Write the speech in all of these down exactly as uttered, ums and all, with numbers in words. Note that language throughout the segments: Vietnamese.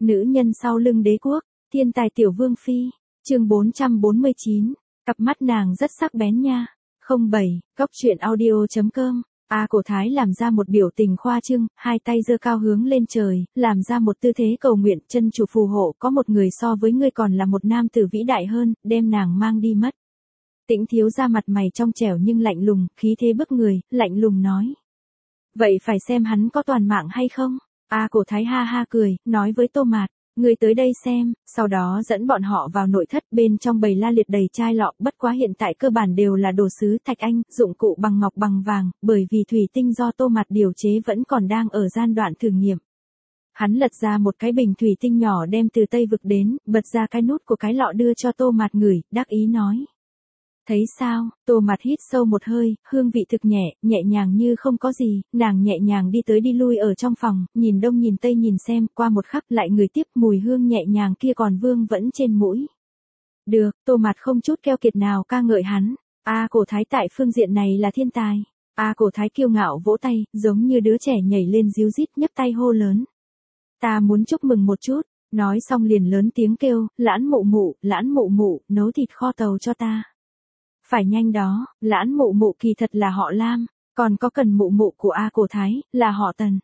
Nữ nhân sau lưng đế quốc, thiên tài tiểu vương phi, chương bốn trăm bốn mươi chín, cặp mắt nàng rất sắc bén nha. không bảy, góc truyện audio.com, A Cổ Thái làm ra một biểu tình khoa trương, hai tay giơ cao hướng lên trời, làm ra một tư thế cầu nguyện, chân chủ phù hộ có một người so với ngươi còn là một nam tử vĩ đại hơn, đem nàng mang đi mất. Tĩnh thiếu ra mặt mày trong trẻo nhưng lạnh lùng, khí thế bức người, lạnh lùng nói. Vậy phải xem hắn có toàn mạng hay không? A Cổ Thái ha ha cười, nói với Tô Mạt, ngươi tới đây xem, sau đó dẫn bọn họ vào nội thất, bên trong bầy la liệt đầy chai lọ, bất quá hiện tại cơ bản đều là đồ sứ thạch anh, dụng cụ bằng ngọc bằng vàng, bởi vì thủy tinh do Tô Mạt điều chế vẫn còn đang ở giai đoạn thử nghiệm. Hắn lật ra một cái bình thủy tinh nhỏ đem từ Tây Vực đến, bật ra cái nút của cái lọ đưa cho Tô Mạt ngửi, đắc ý nói. Thấy sao, Tô Mạt hít sâu một hơi, hương vị thực nhẹ, nhẹ nhàng như không có gì, nàng nhẹ nhàng đi tới đi lui ở trong phòng, nhìn đông nhìn tây nhìn xem, qua một khắc lại người tiếp, mùi hương nhẹ nhàng kia còn vương vẫn trên mũi. Được, Tô Mạt không chút keo kiệt nào ca ngợi hắn, A Cổ Thái tại phương diện này là thiên tài. A Cổ Thái kiêu ngạo vỗ tay, giống như đứa trẻ nhảy lên ríu rít nhấc tay hô lớn. Ta muốn chúc mừng một chút, nói xong liền lớn tiếng kêu, Lãn mụ mụ, Lãn mụ mụ, nấu thịt kho tàu cho ta. Phải nhanh đó, Lãn mụ mụ kỳ thật là họ Lam, còn có Cần mụ mụ của A Cổ Thái, là họ Tần.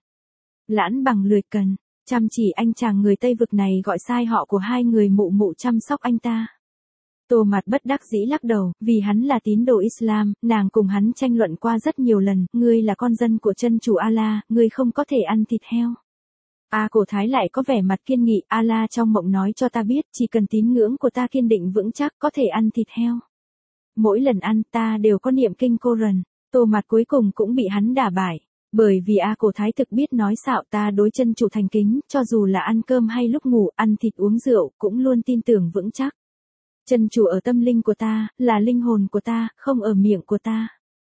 Lãn bằng lười Cần, chăm chỉ anh chàng người Tây Vực này gọi sai họ của hai người mụ mụ chăm sóc anh ta. Tô Mạt bất đắc dĩ lắc đầu, vì hắn là tín đồ Islam, nàng cùng hắn tranh luận qua rất nhiều lần, ngươi là con dân của chân chủ Allah, ngươi không có thể ăn thịt heo. A Cổ Thái lại có vẻ mặt kiên nghị, Allah trong mộng nói cho ta biết, chỉ cần tín ngưỡng của ta kiên định vững chắc có thể ăn thịt heo. Mỗi lần ăn ta đều có niệm kinh Koran, Tô Mạt cuối cùng cũng bị hắn đả bại, bởi vì A Cổ Thái thực biết nói xạo ta đối chân chủ thành kính, cho dù là ăn cơm hay lúc ngủ, ăn thịt uống rượu, cũng luôn tin tưởng vững chắc. Chân chủ ở tâm linh của ta, là linh hồn của ta, không ở miệng của ta.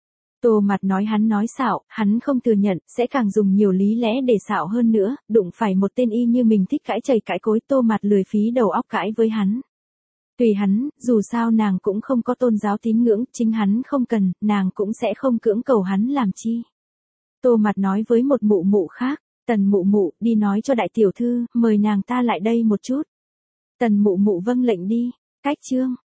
Tô Mạt nói hắn nói xạo, hắn không thừa nhận, sẽ càng dùng nhiều lý lẽ để xạo hơn nữa, đụng phải một tên y như mình thích cãi chày cãi cối, Tô Mạt lười phí đầu óc cãi với hắn. Tùy hắn, dù sao nàng cũng không có tôn giáo tín ngưỡng, chính hắn không cần, nàng cũng sẽ không cưỡng cầu hắn làm chi. Tô Mạt nói với một mụ mụ khác, Tần mụ mụ, đi nói cho đại tiểu thư, mời nàng ta lại đây một chút. Tần mụ mụ vâng lệnh đi, cách chương.